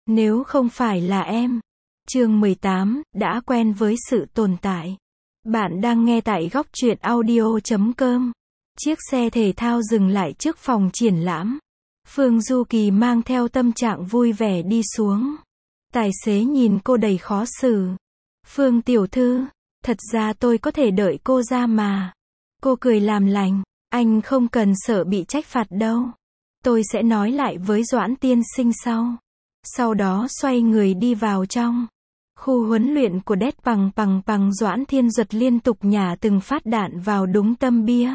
Nếu không phải là em. Chương 18, đã quen với sự tồn tại. Bạn đang nghe tại góc truyện audio.com. Chiếc xe thể thao dừng lại trước phòng triển lãm. Phương Du Kỳ mang theo tâm trạng vui vẻ đi xuống. Tài xế nhìn cô đầy khó xử. Phương tiểu thư, thật ra tôi có thể đợi cô ra mà. Cô cười làm lành, anh không cần sợ bị trách phạt đâu. Tôi sẽ nói lại với Doãn tiên sinh sau. Sau đó xoay người đi vào trong. Khu huấn luyện của Đét Bằng Doãn Thiên Duật liên tục nhả từng phát đạn vào đúng tâm bia.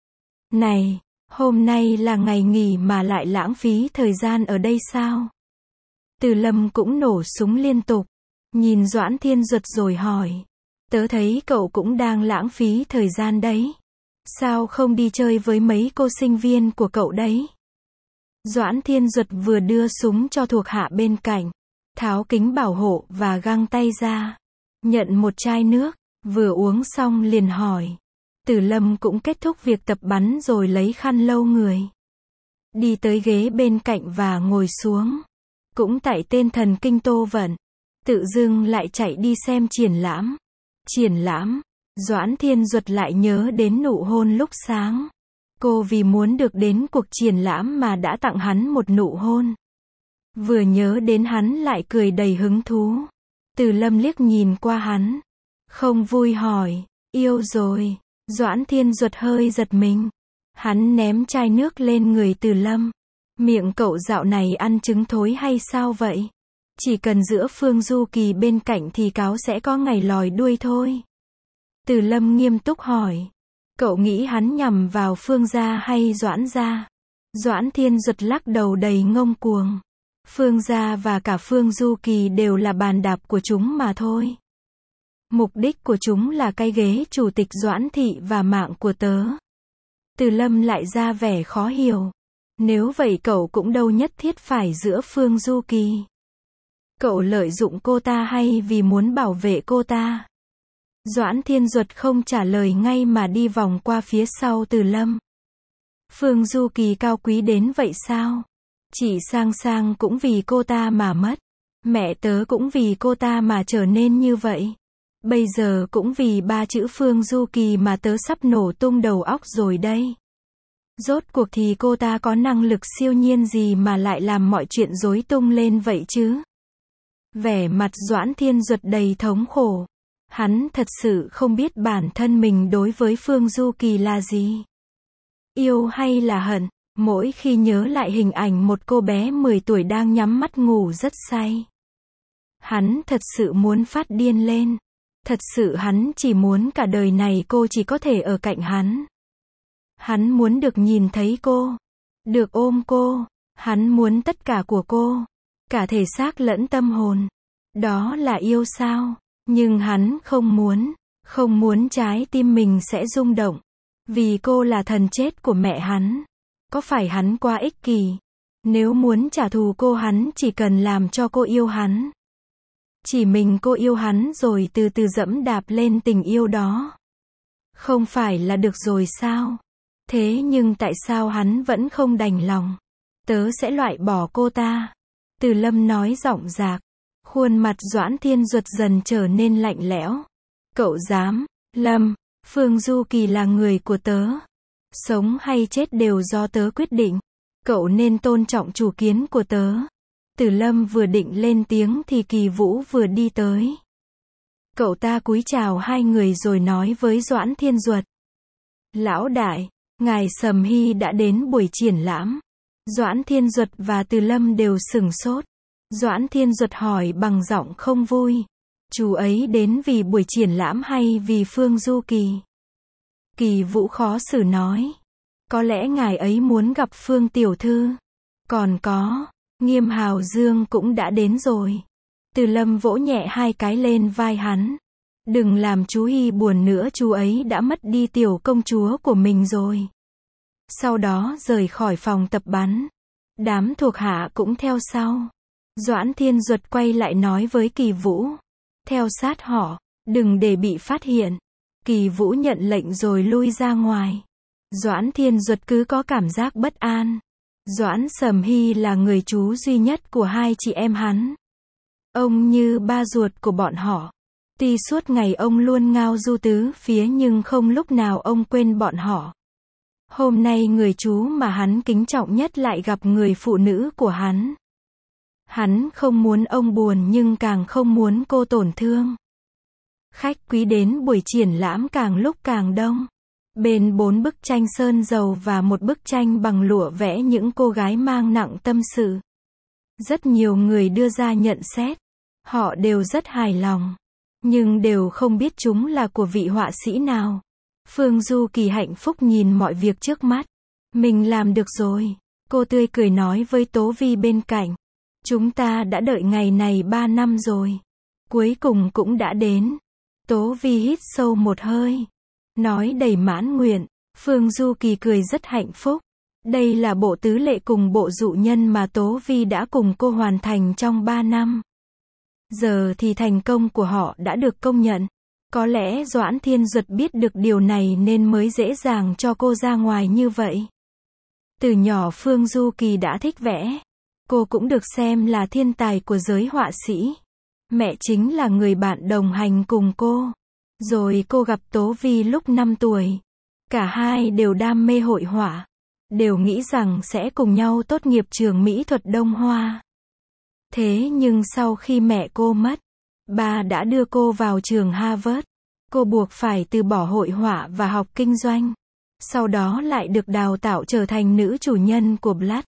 Này, hôm nay là ngày nghỉ mà lại lãng phí thời gian ở đây sao? Từ Lâm cũng nổ súng liên tục. Nhìn Doãn Thiên Duật rồi hỏi. Tớ thấy cậu cũng đang lãng phí thời gian đấy. Sao không đi chơi với mấy cô sinh viên của cậu đấy? Doãn Thiên Duật vừa đưa súng cho thuộc hạ bên cạnh, tháo kính bảo hộ và găng tay ra, nhận một chai nước, vừa uống xong liền hỏi. Từ Lâm cũng kết thúc việc tập bắn rồi lấy khăn lau người. Đi tới ghế bên cạnh và ngồi xuống. Cũng tại tên thần kinh Tô Vận, tự dưng lại chạy đi xem triển lãm. Triển lãm, Doãn Thiên Duật lại nhớ đến nụ hôn lúc sáng. Cô vì muốn được đến cuộc triển lãm mà đã tặng hắn một nụ hôn. Vừa nhớ đến hắn lại cười đầy hứng thú. Từ Lâm liếc nhìn qua hắn. Không vui hỏi, yêu rồi. Doãn Thiên Duật hơi giật mình. Hắn ném chai nước lên người Từ Lâm. Miệng cậu dạo này ăn trứng thối hay sao vậy? Chỉ cần giữa Phương Du Kỳ bên cạnh thì cáo sẽ có ngày lòi đuôi thôi. Từ Lâm nghiêm túc hỏi. Cậu nghĩ hắn nhằm vào Phương gia hay Doãn gia? Doãn Thiên Duật lắc đầu đầy ngông cuồng. Phương gia và cả Phương Du Kỳ đều là bàn đạp của chúng mà thôi. Mục đích của chúng là cái ghế chủ tịch Doãn thị và mạng của tớ. Từ Lâm lại ra vẻ khó hiểu. Nếu vậy cậu cũng đâu nhất thiết phải giữa Phương Du Kỳ. Cậu lợi dụng cô ta hay vì muốn bảo vệ cô ta? Doãn Thiên Duật không trả lời ngay mà đi vòng qua phía sau Từ Lâm. Phương Du Kỳ cao quý đến vậy sao? Chị Sang Sang cũng vì cô ta mà mất. Mẹ tớ cũng vì cô ta mà trở nên như vậy. Bây giờ cũng vì ba chữ Phương Du Kỳ mà tớ sắp nổ tung đầu óc rồi đây. Rốt cuộc thì cô ta có năng lực siêu nhiên gì mà lại làm mọi chuyện rối tung lên vậy chứ? Vẻ mặt Doãn Thiên Duật đầy thống khổ. Hắn thật sự không biết bản thân mình đối với Phương Du Kỳ là gì. Yêu hay là hận, mỗi khi nhớ lại hình ảnh một cô bé 10 tuổi đang nhắm mắt ngủ rất say. Hắn thật sự muốn phát điên lên. Thật sự hắn chỉ muốn cả đời này cô chỉ có thể ở cạnh hắn. Hắn muốn được nhìn thấy cô, được ôm cô, hắn muốn tất cả của cô, cả thể xác lẫn tâm hồn. Đó là yêu sao? Nhưng hắn không muốn trái tim mình sẽ rung động. Vì cô là thần chết của mẹ hắn. Có phải hắn quá ích kỷ? Nếu muốn trả thù cô hắn chỉ cần làm cho cô yêu hắn. Chỉ mình cô yêu hắn rồi từ từ dẫm đạp lên tình yêu đó. Không phải là được rồi sao? Thế nhưng tại sao hắn vẫn không đành lòng? Tớ sẽ loại bỏ cô ta. Từ Lâm nói giọng rạc. Khuôn mặt Doãn Thiên Duật dần trở nên lạnh lẽo. Cậu dám? Lâm, Phương Du Kỳ là người của tớ. Sống hay chết đều do tớ quyết định. Cậu nên tôn trọng chủ kiến của tớ. Từ Lâm vừa định lên tiếng thì Kỳ Vũ vừa đi tới. Cậu ta cúi chào hai người rồi nói với Doãn Thiên Duật. Lão đại, ngài Sầm Hy đã đến buổi triển lãm. Doãn Thiên Duật và Từ Lâm đều sửng sốt. Doãn Thiên Duật hỏi bằng giọng không vui. Chú ấy đến vì buổi triển lãm hay vì Phương Du Kỳ? Kỳ Vũ khó xử nói. Có lẽ ngài ấy muốn gặp Phương tiểu thư. Còn có, Nghiêm Hào Dương cũng đã đến rồi. Từ Lâm vỗ nhẹ hai cái lên vai hắn. Đừng làm chú Hy buồn nữa, chú ấy đã mất đi tiểu công chúa của mình rồi. Sau đó rời khỏi phòng tập bắn. Đám thuộc hạ cũng theo sau. Doãn Thiên Duật quay lại nói với Kỳ Vũ. Theo sát họ, đừng để bị phát hiện. Kỳ Vũ nhận lệnh rồi lui ra ngoài. Doãn Thiên Duật cứ có cảm giác bất an. Doãn Sầm Hy là người chú duy nhất của hai chị em hắn. Ông như ba ruột của bọn họ. Tuy suốt ngày ông luôn ngao du tứ phía nhưng không lúc nào ông quên bọn họ. Hôm nay người chú mà hắn kính trọng nhất lại gặp người phụ nữ của hắn. Hắn không muốn ông buồn nhưng càng không muốn cô tổn thương. Khách quý đến buổi triển lãm càng lúc càng đông. Bên 4 bức tranh sơn dầu và một bức tranh bằng lụa vẽ những cô gái mang nặng tâm sự. Rất nhiều người đưa ra nhận xét. Họ đều rất hài lòng. Nhưng đều không biết chúng là của vị họa sĩ nào. Phương Du Kỳ hạnh phúc nhìn mọi việc trước mắt. Mình làm được rồi. Cô tươi cười nói với Tố Vi bên cạnh. Chúng ta đã đợi ngày này 3 năm rồi. Cuối cùng cũng đã đến. Tố Vi hít sâu một hơi. Nói đầy mãn nguyện. Phương Du Kỳ cười rất hạnh phúc. Đây là bộ tứ lệ cùng bộ dụ nhân mà Tố Vi đã cùng cô hoàn thành trong 3 năm. Giờ thì thành công của họ đã được công nhận. Có lẽ Doãn Thiên Duật biết được điều này nên mới dễ dàng cho cô ra ngoài như vậy. Từ nhỏ Phương Du Kỳ đã thích vẽ. Cô cũng được xem là thiên tài của giới họa sĩ. Mẹ chính là người bạn đồng hành cùng cô. Rồi cô gặp Tố Vi lúc 5 tuổi. Cả hai đều đam mê hội họa. Đều nghĩ rằng sẽ cùng nhau tốt nghiệp trường mỹ thuật Đông Hoa. Thế nhưng sau khi mẹ cô mất, ba đã đưa cô vào trường Harvard. Cô buộc phải từ bỏ hội họa và học kinh doanh. Sau đó lại được đào tạo trở thành nữ chủ nhân của Blood.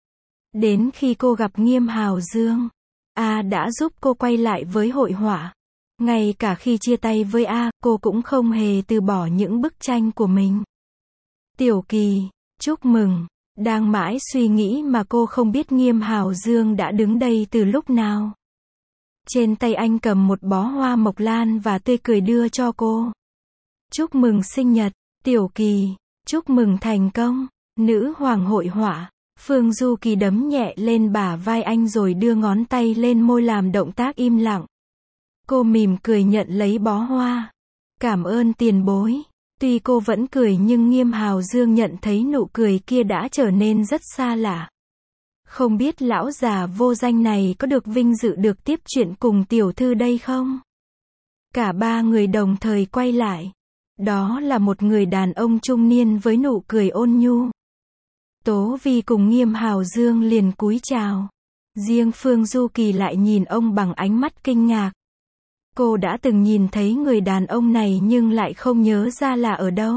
Đến khi cô gặp Nghiêm Hào Dương, A đã giúp cô quay lại với hội họa. Ngay cả khi chia tay với A, cô cũng không hề từ bỏ những bức tranh của mình. Tiểu Kỳ, chúc mừng. Đang mãi suy nghĩ mà cô không biết Nghiêm Hào Dương đã đứng đây từ lúc nào. Trên tay anh cầm một bó hoa mộc lan và tươi cười đưa cho cô. Chúc mừng sinh nhật, Tiểu Kỳ. Chúc mừng thành công, nữ hoàng hội họa. Phương Du Kỳ đấm nhẹ lên bả vai anh rồi đưa ngón tay lên môi làm động tác im lặng. Cô mỉm cười nhận lấy bó hoa. Cảm ơn tiền bối. Tuy cô vẫn cười nhưng Nghiêm Hào Dương nhận thấy nụ cười kia đã trở nên rất xa lạ. Không biết lão già vô danh này có được vinh dự được tiếp chuyện cùng tiểu thư đây không? Cả ba người đồng thời quay lại. Đó là một người đàn ông trung niên với nụ cười ôn nhu. Tố Vi cùng Nghiêm Hào Dương liền cúi chào. Riêng Phương Du Kỳ lại nhìn ông bằng ánh mắt kinh ngạc. Cô đã từng nhìn thấy người đàn ông này nhưng lại không nhớ ra là ở đâu.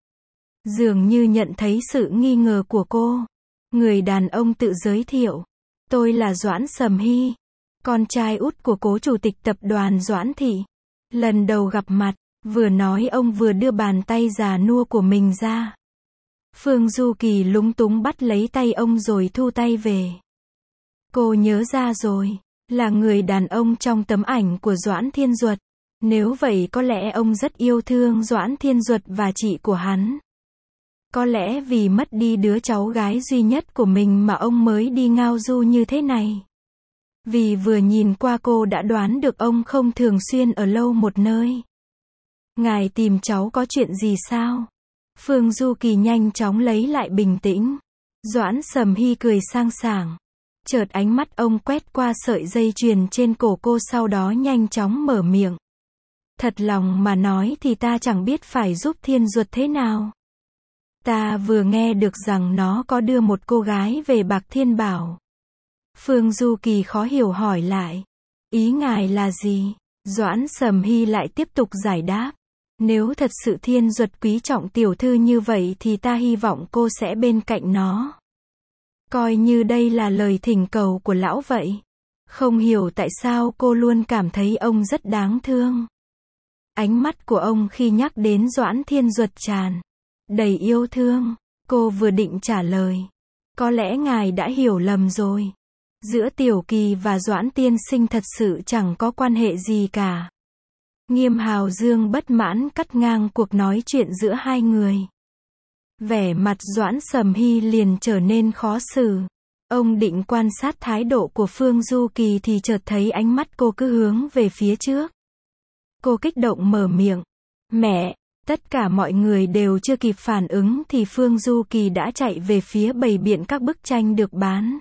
Dường như nhận thấy sự nghi ngờ của cô. Người đàn ông tự giới thiệu. Tôi là Doãn Sầm Hy, con trai út của cố chủ tịch tập đoàn Doãn Thị. Lần đầu gặp mặt, vừa nói ông vừa đưa bàn tay già nua của mình ra. Phương Du Kỳ lúng túng bắt lấy tay ông rồi thu tay về. Cô nhớ ra rồi, là người đàn ông trong tấm ảnh của Doãn Thiên Duật. Nếu vậy có lẽ ông rất yêu thương Doãn Thiên Duật và chị của hắn. Có lẽ vì mất đi đứa cháu gái duy nhất của mình mà ông mới đi ngao du như thế này. Vì vừa nhìn qua cô đã đoán được ông không thường xuyên ở lâu một nơi. Ngài tìm cháu có chuyện gì sao? Phương Du Kỳ nhanh chóng lấy lại bình tĩnh. Doãn Sầm Hy cười sang sảng. Chợt ánh mắt ông quét qua sợi dây chuyền trên cổ cô sau đó nhanh chóng mở miệng. Thật lòng mà nói thì ta chẳng biết phải giúp Thiên Duật thế nào. Ta vừa nghe được rằng nó có đưa một cô gái về Bạc Thiên Bảo. Phương Du Kỳ khó hiểu hỏi lại. Ý ngài là gì? Doãn Sầm Hy lại tiếp tục giải đáp. Nếu thật sự Thiên Duật quý trọng tiểu thư như vậy thì ta hy vọng cô sẽ bên cạnh nó. Coi như đây là lời thỉnh cầu của lão vậy. Không hiểu tại sao cô luôn cảm thấy ông rất đáng thương. Ánh mắt của ông khi nhắc đến Doãn Thiên Duật tràn đầy yêu thương. Cô vừa định trả lời. Có lẽ ngài đã hiểu lầm rồi. Giữa Tiểu Kỳ và Doãn tiên sinh thật sự chẳng có quan hệ gì cả. Nghiêm Hào Dương bất mãn cắt ngang cuộc nói chuyện giữa hai người. Vẻ mặt Doãn Sầm Hy liền trở nên khó xử. Ông định quan sát thái độ của Phương Du Kỳ thì chợt thấy ánh mắt cô cứ hướng về phía trước. Cô kích động mở miệng. Mẹ, Tất cả mọi người đều chưa kịp phản ứng thì Phương Du Kỳ đã chạy về phía bày biện các bức tranh được bán.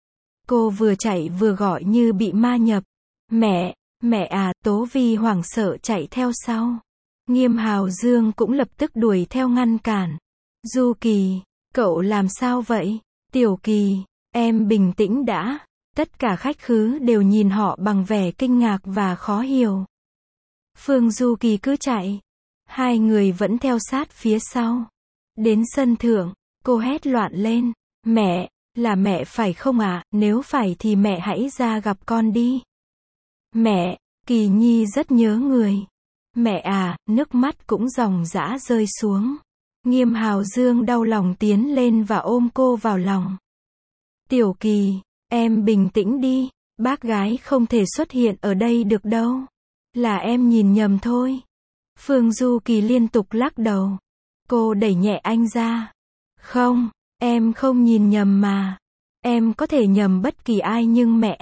Cô vừa chạy vừa gọi như bị ma nhập. Mẹ, mẹ à, Tố Vi hoảng sợ chạy theo sau. Nghiêm Hào Dương cũng lập tức đuổi theo ngăn cản. Du Kỳ, cậu làm sao vậy? Tiểu Kỳ, em bình tĩnh đã. Tất cả khách khứa đều nhìn họ bằng vẻ kinh ngạc và khó hiểu. Phương Du Kỳ cứ chạy. Hai người vẫn theo sát phía sau. Đến sân thượng, cô hét loạn lên. Mẹ, là mẹ phải không ạ? Nếu phải thì mẹ hãy ra gặp con đi. Mẹ, Kỳ Nhi rất nhớ người. Mẹ à, nước mắt cũng ròng rã rơi xuống. Nghiêm Hào Dương đau lòng tiến lên và ôm cô vào lòng. Tiểu Kỳ, em bình tĩnh đi. Bác gái không thể xuất hiện ở đây được đâu. Là em nhìn nhầm thôi. Phương Du Kỳ liên tục lắc đầu. Cô đẩy nhẹ anh ra. Không, em không nhìn nhầm mà. Em có thể nhầm bất kỳ ai nhưng mẹ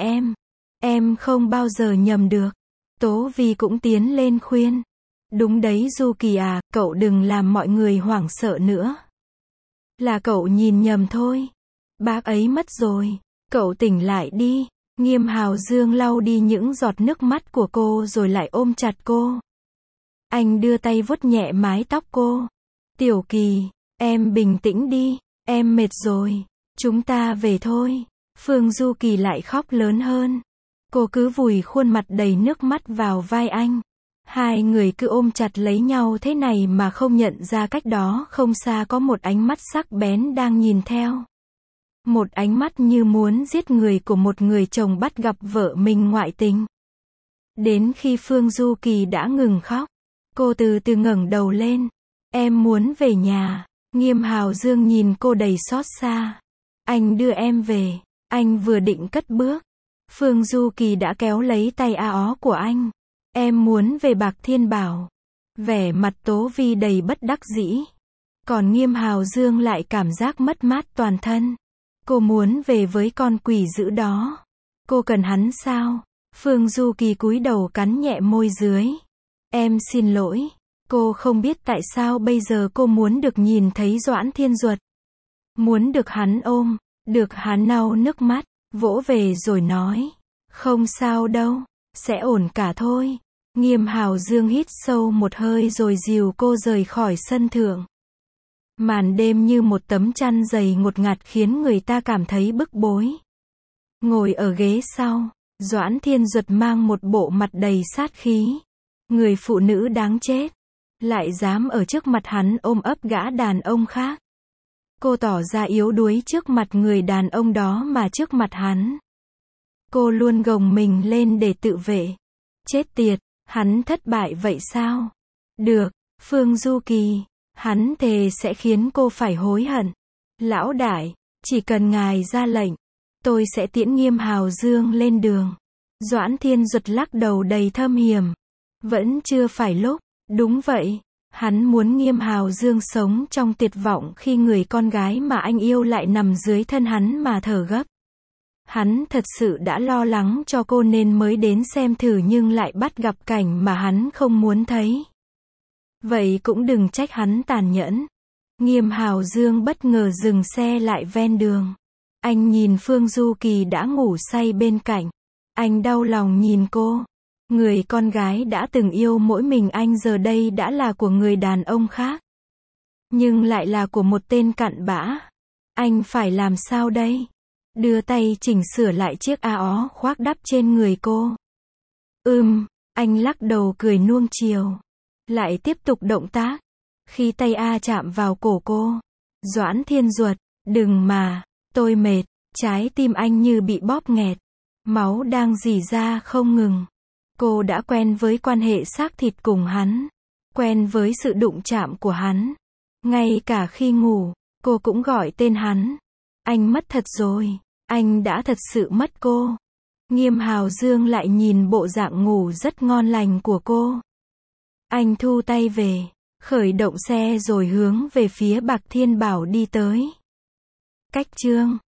em không bao giờ nhầm được. Tố Vi cũng tiến lên khuyên. Đúng đấy Du Kỳ à, cậu đừng làm mọi người hoảng sợ nữa. Là cậu nhìn nhầm thôi. Bác ấy mất rồi. Cậu tỉnh lại đi. Nghiêm Hào Dương lau đi những giọt nước mắt của cô rồi lại ôm chặt cô. Anh đưa tay vuốt nhẹ mái tóc cô. Tiểu Kỳ, em bình tĩnh đi. Em mệt rồi. Chúng ta về thôi. Phương Du Kỳ lại khóc lớn hơn. Cô cứ vùi khuôn mặt đầy nước mắt vào vai anh. Hai người cứ ôm chặt lấy nhau thế này mà không nhận ra cách đó không xa có một ánh mắt sắc bén đang nhìn theo. Một ánh mắt như muốn giết người của một người chồng bắt gặp vợ mình ngoại tình. Đến khi Phương Du Kỳ đã ngừng khóc, cô từ từ ngẩng đầu lên. Em muốn về nhà. Nghiêm Hào Dương nhìn cô đầy xót xa. Anh đưa em về. Anh vừa định cất bước. Phương Du Kỳ đã kéo lấy tay áo của anh. Em muốn về Bạc Thiên Bảo. Vẻ mặt Tố Vi đầy bất đắc dĩ. Còn Nghiêm Hào Dương lại cảm giác mất mát toàn thân. Cô muốn về với con quỷ dữ đó. Cô cần hắn sao? Phương Du Kỳ cúi đầu cắn nhẹ môi dưới. Em xin lỗi. Cô không biết tại sao bây giờ cô muốn được nhìn thấy Doãn Thiên Duật. Muốn được hắn ôm, được hắn lau nước mắt, vỗ về rồi nói. Không sao đâu, sẽ ổn cả thôi. Nghiêm Hào Dương hít sâu một hơi rồi dìu cô rời khỏi sân thượng. Màn đêm như một tấm chăn dày ngột ngạt khiến người ta cảm thấy bức bối. Ngồi ở ghế sau, Doãn Thiên Duật mang một bộ mặt đầy sát khí. Người phụ nữ đáng chết. Lại dám ở trước mặt hắn ôm ấp gã đàn ông khác. Cô tỏ ra yếu đuối trước mặt người đàn ông đó mà trước mặt hắn. Cô luôn gồng mình lên để tự vệ. Chết tiệt, hắn thất bại vậy sao? Được, Phương Du Kỳ, hắn thề sẽ khiến cô phải hối hận. Lão đại, chỉ cần ngài ra lệnh, tôi sẽ tiễn Nghiêm Hào Dương lên đường. Doãn Thiên Duật lắc đầu đầy thâm hiểm. Vẫn chưa phải lúc. Đúng vậy, hắn muốn Nghiêm Hào Dương sống trong tuyệt vọng khi người con gái mà anh yêu lại nằm dưới thân hắn mà thở gấp. Hắn thật sự đã lo lắng cho cô nên mới đến xem thử nhưng lại bắt gặp cảnh mà hắn không muốn thấy. Vậy cũng đừng trách hắn tàn nhẫn. Nghiêm Hào Dương bất ngờ dừng xe lại ven đường. Anh nhìn Phương Du Kỳ đã ngủ say bên cạnh. Anh đau lòng nhìn cô. Người con gái đã từng yêu mỗi mình anh giờ đây đã là của người đàn ông khác. Nhưng lại là của một tên cặn bã. Anh phải làm sao đây? Đưa tay chỉnh sửa lại chiếc áo khoác đắp trên người cô. Anh lắc đầu cười nuông chiều. Lại tiếp tục động tác. Khi tay chạm vào cổ cô. Doãn Thiên Duật, đừng mà, tôi mệt. Trái tim anh như bị bóp nghẹt. Máu đang rỉ ra không ngừng. Cô đã quen với quan hệ xác thịt cùng hắn. Quen với sự đụng chạm của hắn. Ngay cả khi ngủ, cô cũng gọi tên hắn. Anh mất thật rồi. Anh đã thật sự mất cô. Nghiêm Hào Dương lại nhìn bộ dạng ngủ rất ngon lành của cô. Anh thu tay về, khởi động xe rồi hướng về phía Bạc Thiên Bảo đi tới. Cách chương